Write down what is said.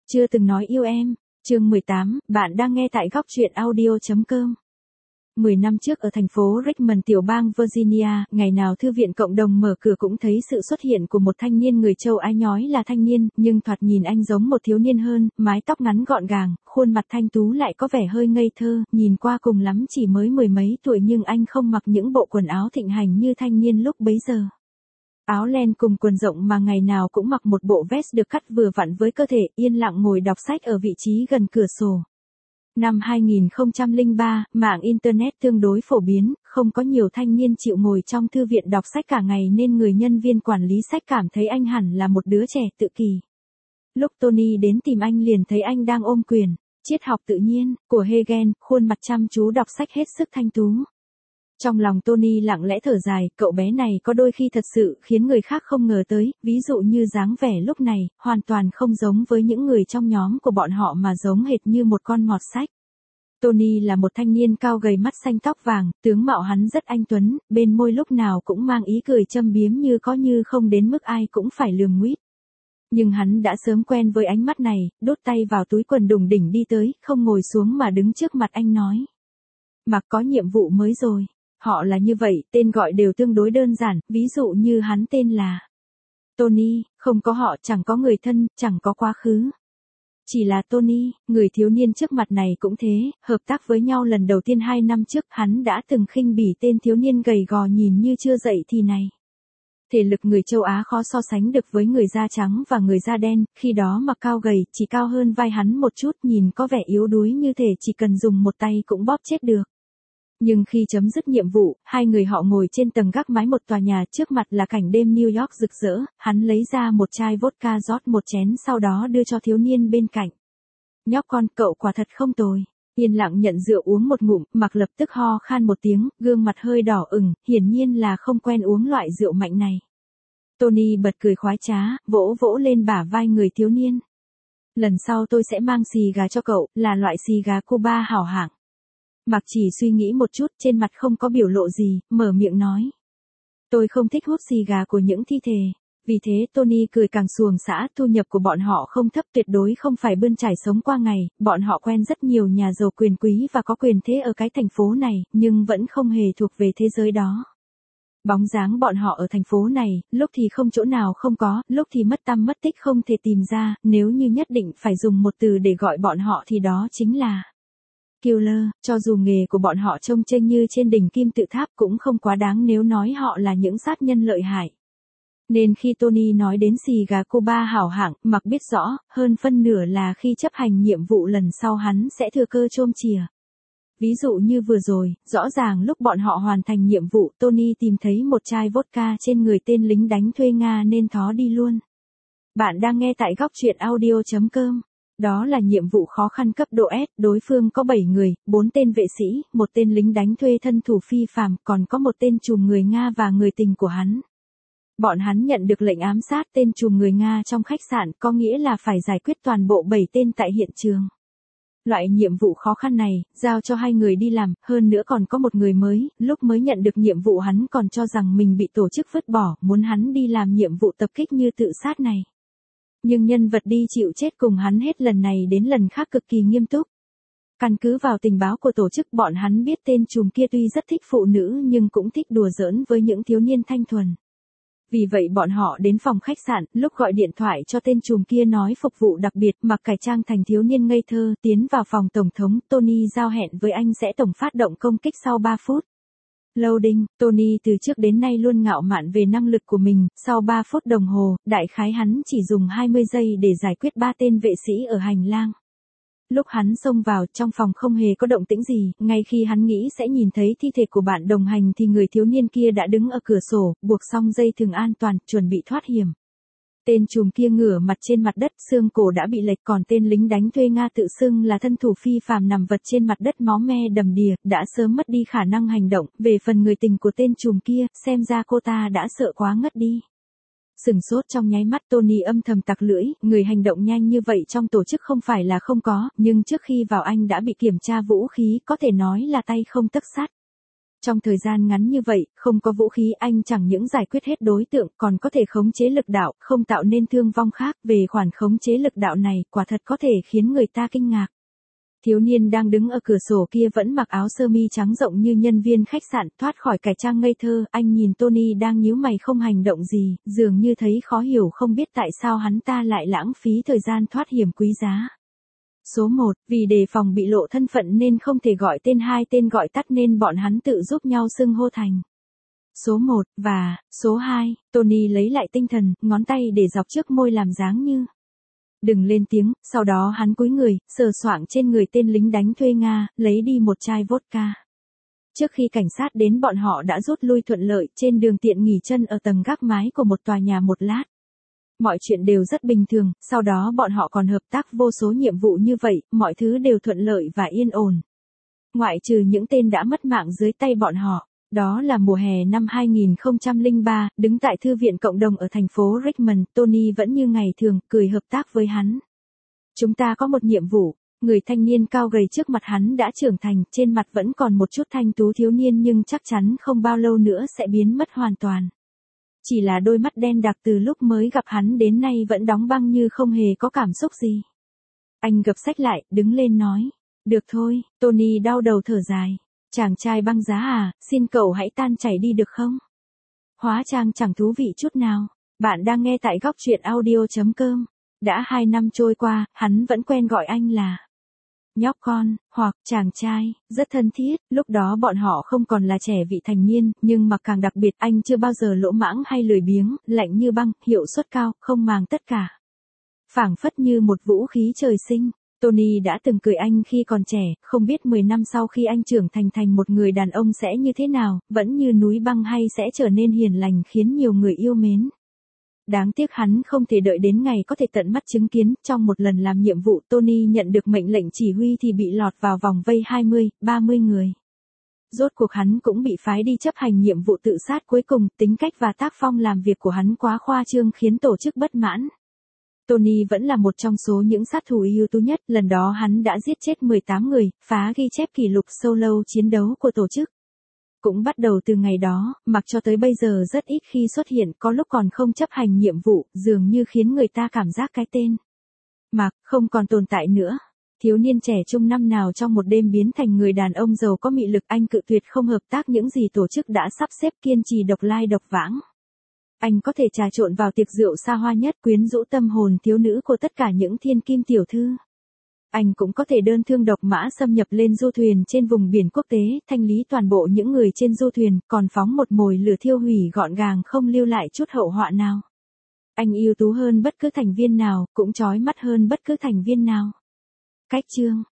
Chưa từng nói yêu em, chương 18, bạn đang nghe tại góc truyện audio.com. 10 năm trước ở thành phố Richmond tiểu bang Virginia, ngày nào thư viện cộng đồng mở cửa cũng thấy sự xuất hiện của một thanh niên người châu Á, nhói là thanh niên, nhưng thoạt nhìn anh giống một thiếu niên hơn, mái tóc ngắn gọn gàng, khuôn mặt thanh tú lại có vẻ hơi ngây thơ, nhìn qua cùng lắm chỉ mới mười mấy tuổi, nhưng anh không mặc những bộ quần áo thịnh hành như thanh niên lúc bấy giờ. Áo len cùng quần rộng mà ngày nào cũng mặc một bộ vest được cắt vừa vặn với cơ thể, yên lặng ngồi đọc sách ở vị trí gần cửa sổ. Năm 2003, mạng Internet tương đối phổ biến, không có nhiều thanh niên chịu ngồi trong thư viện đọc sách cả ngày nên người nhân viên quản lý sách cảm thấy anh hẳn là một đứa trẻ tự kỷ. Lúc Tony đến tìm anh liền thấy anh đang ôm quyển Triết học tự nhiên của Hegel, khuôn mặt chăm chú đọc sách hết sức thanh tú. Trong lòng Tony lặng lẽ thở dài, cậu bé này có đôi khi thật sự khiến người khác không ngờ tới, ví dụ như dáng vẻ lúc này, hoàn toàn không giống với những người trong nhóm của bọn họ mà giống hệt như một con mọt sách. Tony là một thanh niên cao gầy, mắt xanh tóc vàng, tướng mạo hắn rất anh tuấn, bên môi lúc nào cũng mang ý cười châm biếm như có như không đến mức ai cũng phải lườm nguýt. Nhưng hắn đã sớm quen với ánh mắt này, đút tay vào túi quần đùng đỉnh đi tới, không ngồi xuống mà đứng trước mặt anh nói. Mặc có nhiệm vụ mới rồi. Họ là như vậy, tên gọi đều tương đối đơn giản, ví dụ như hắn tên là Tony, không có họ, chẳng có người thân, chẳng có quá khứ. Chỉ là Tony, người thiếu niên trước mặt này cũng thế, hợp tác với nhau lần đầu tiên 2 năm trước, hắn đã từng khinh bỉ tên thiếu niên gầy gò nhìn như chưa dậy thì này. Thể lực người châu Á khó so sánh được với người da trắng và người da đen, khi đó mặc cao gầy, chỉ cao hơn vai hắn một chút, nhìn có vẻ yếu đuối như thể chỉ cần dùng một tay cũng bóp chết được. Nhưng khi chấm dứt nhiệm vụ, hai người họ ngồi trên tầng gác mái một tòa nhà, trước mặt là cảnh đêm New York rực rỡ, hắn lấy ra một chai vodka rót một chén sau đó đưa cho thiếu niên bên cạnh. Nhóc con, cậu quả thật không tồi. Yên lặng nhận rượu uống một ngụm, mặc lập tức ho khan một tiếng, gương mặt hơi đỏ ửng, hiển nhiên là không quen uống loại rượu mạnh này. Tony bật cười khoái trá, vỗ vỗ lên bả vai người thiếu niên. Lần sau tôi sẽ mang xì gà cho cậu, là loại xì gà Cuba hảo hạng. Mặc chỉ suy nghĩ một chút, trên mặt không có biểu lộ gì, mở miệng nói. Tôi không thích hút xì gà của những thi thể. Vì thế Tony cười càng xuồng xã, thu nhập của bọn họ không thấp, tuyệt đối không phải bươn trải sống qua ngày, bọn họ quen rất nhiều nhà giàu quyền quý và có quyền thế ở cái thành phố này, nhưng vẫn không hề thuộc về thế giới đó. Bóng dáng bọn họ ở thành phố này, lúc thì không chỗ nào không có, lúc thì mất tăm mất tích không thể tìm ra, nếu như nhất định phải dùng một từ để gọi bọn họ thì đó chính là killer. Cho dù nghề của bọn họ trông chênh như trên đỉnh kim tự tháp cũng không quá đáng nếu nói họ là những sát nhân lợi hại. Nên khi Tony nói đến xì gà Cuba hảo hạng, Mặc biết rõ, hơn phân nửa là khi chấp hành nhiệm vụ lần sau hắn sẽ thừa cơ chôm chìa. Ví dụ như vừa rồi, rõ ràng lúc bọn họ hoàn thành nhiệm vụ, Tony tìm thấy một chai vodka trên người tên lính đánh thuê Nga nên thó đi luôn. Bạn đang nghe tại góc truyện audio.com. Đó là nhiệm vụ khó khăn cấp độ S, đối phương có 7 người, 4 tên vệ sĩ, một tên lính đánh thuê thân thủ phi phàm, còn có một tên trùm người Nga và người tình của hắn. Bọn hắn nhận được lệnh ám sát tên trùm người Nga trong khách sạn, có nghĩa là phải giải quyết toàn bộ 7 tên tại hiện trường. Loại nhiệm vụ khó khăn này, giao cho 2 người đi làm, hơn nữa còn có một người mới, lúc mới nhận được nhiệm vụ hắn còn cho rằng mình bị tổ chức vứt bỏ, muốn hắn đi làm nhiệm vụ tập kích như tự sát này. Nhưng nhân vật đi chịu chết cùng hắn hết lần này đến lần khác cực kỳ nghiêm túc. Căn cứ vào tình báo của tổ chức, bọn hắn biết tên trùm kia tuy rất thích phụ nữ nhưng cũng thích đùa giỡn với những thiếu niên thanh thuần. Vì vậy bọn họ đến phòng khách sạn, lúc gọi điện thoại cho tên trùm kia nói phục vụ đặc biệt, mặc cải trang thành thiếu niên ngây thơ, tiến vào phòng tổng thống, Tony giao hẹn với anh sẽ tổng phát động công kích sau 3 phút. Loading, Tony từ trước đến nay luôn ngạo mạn về năng lực của mình, sau 3 phút đồng hồ, đại khái hắn chỉ dùng 20 giây để giải quyết 3 tên vệ sĩ ở hành lang. Lúc hắn xông vào, trong phòng không hề có động tĩnh gì, ngay khi hắn nghĩ sẽ nhìn thấy thi thể của bạn đồng hành thì người thiếu niên kia đã đứng ở cửa sổ, buộc xong dây thừng an toàn, chuẩn bị thoát hiểm. Tên trùm kia ngửa mặt trên mặt đất, xương cổ đã bị lệch, còn tên lính đánh thuê Nga tự xưng là thân thủ phi phàm nằm vật trên mặt đất máu me đầm đìa, đã sớm mất đi khả năng hành động. Về phần người tình của tên trùm kia, xem ra cô ta đã sợ quá ngất đi. Sừng sốt trong nháy mắt, Tony âm thầm tặc lưỡi, người hành động nhanh như vậy trong tổ chức không phải là không có, nhưng trước khi vào anh đã bị kiểm tra vũ khí, có thể nói là tay không tấc sắt. Trong thời gian ngắn như vậy, không có vũ khí anh chẳng những giải quyết hết đối tượng còn có thể khống chế lực đạo, không tạo nên thương vong khác. Về khoản khống chế lực đạo này, quả thật có thể khiến người ta kinh ngạc. Thiếu niên đang đứng ở cửa sổ kia vẫn mặc áo sơ mi trắng rộng như nhân viên khách sạn, thoát khỏi cải trang ngây thơ. Anh nhìn Tony đang nhíu mày không hành động gì, dường như thấy khó hiểu không biết tại sao hắn ta lại lãng phí thời gian thoát hiểm quý giá. Số 1, vì đề phòng bị lộ thân phận nên không thể gọi tên, hai tên gọi tắt nên bọn hắn tự giúp nhau xưng hô thành số 1 và số 2. Tony lấy lại tinh thần, ngón tay để dọc trước môi làm dáng như đừng lên tiếng, sau đó hắn cúi người, sờ soạng trên người tên lính đánh thuê Nga, lấy đi một chai vodka. Trước khi cảnh sát đến bọn họ đã rút lui thuận lợi trên đường tiện nghỉ chân ở tầng gác mái của một tòa nhà một lát. Mọi chuyện đều rất bình thường, sau đó bọn họ còn hợp tác vô số nhiệm vụ như vậy, mọi thứ đều thuận lợi và yên ổn. Ngoại trừ những tên đã mất mạng dưới tay bọn họ. Đó là mùa hè năm 2003, đứng tại thư viện cộng đồng ở thành phố Richmond, Tony vẫn như ngày thường, cười hợp tác với hắn. Chúng ta có một nhiệm vụ. Người thanh niên cao gầy trước mặt hắn đã trưởng thành, trên mặt vẫn còn một chút thanh tú thiếu niên nhưng chắc chắn không bao lâu nữa sẽ biến mất hoàn toàn. Chỉ là đôi mắt đen đặc từ lúc mới gặp hắn đến nay vẫn đóng băng như không hề có cảm xúc gì. Anh gập sách lại, đứng lên nói. Được thôi, Tony đau đầu thở dài. Chàng trai băng giá à, xin cậu hãy tan chảy đi được không? Hóa trang chẳng thú vị chút nào. Bạn đang nghe tại góc truyện audio.com. Đã 2 năm trôi qua, hắn vẫn quen gọi anh là nhóc con, hoặc chàng trai, rất thân thiết. Lúc đó bọn họ không còn là trẻ vị thành niên, nhưng mà càng đặc biệt, anh chưa bao giờ lỗ mãng hay lười biếng, lạnh như băng, hiệu suất cao, không màng tất cả. Phảng phất như một vũ khí trời sinh. Tony đã từng cười anh khi còn trẻ, không biết 10 năm sau khi anh trưởng thành một người đàn ông sẽ như thế nào, vẫn như núi băng hay sẽ trở nên hiền lành khiến nhiều người yêu mến. Đáng tiếc hắn không thể đợi đến ngày có thể tận mắt chứng kiến, trong một lần làm nhiệm vụ Tony nhận được mệnh lệnh chỉ huy thì bị lọt vào vòng vây 20-30 người. Rốt cuộc hắn cũng bị phái đi chấp hành nhiệm vụ tự sát cuối cùng, tính cách và tác phong làm việc của hắn quá khoa trương khiến tổ chức bất mãn. Tony vẫn là một trong số những sát thủ ưu tú nhất, lần đó hắn đã giết chết 18 người, phá ghi chép kỷ lục solo chiến đấu của tổ chức. Cũng bắt đầu từ ngày đó, mặc cho tới bây giờ rất ít khi xuất hiện, có lúc còn không chấp hành nhiệm vụ, dường như khiến người ta cảm giác cái tên Mark không còn tồn tại nữa. Thiếu niên trẻ trung năm nào trong một đêm biến thành người đàn ông giàu có mị lực, anh cự tuyệt không hợp tác những gì tổ chức đã sắp xếp, kiên trì độc lai độc vãng. Anh có thể trà trộn vào tiệc rượu xa hoa nhất, quyến rũ tâm hồn thiếu nữ của tất cả những thiên kim tiểu thư. Anh cũng có thể đơn thương độc mã xâm nhập lên du thuyền trên vùng biển quốc tế, thanh lý toàn bộ những người trên du thuyền, còn phóng một mồi lửa thiêu hủy gọn gàng không lưu lại chút hậu họa nào. Anh ưu tú hơn bất cứ thành viên nào, cũng chói mắt hơn bất cứ thành viên nào. Cách chương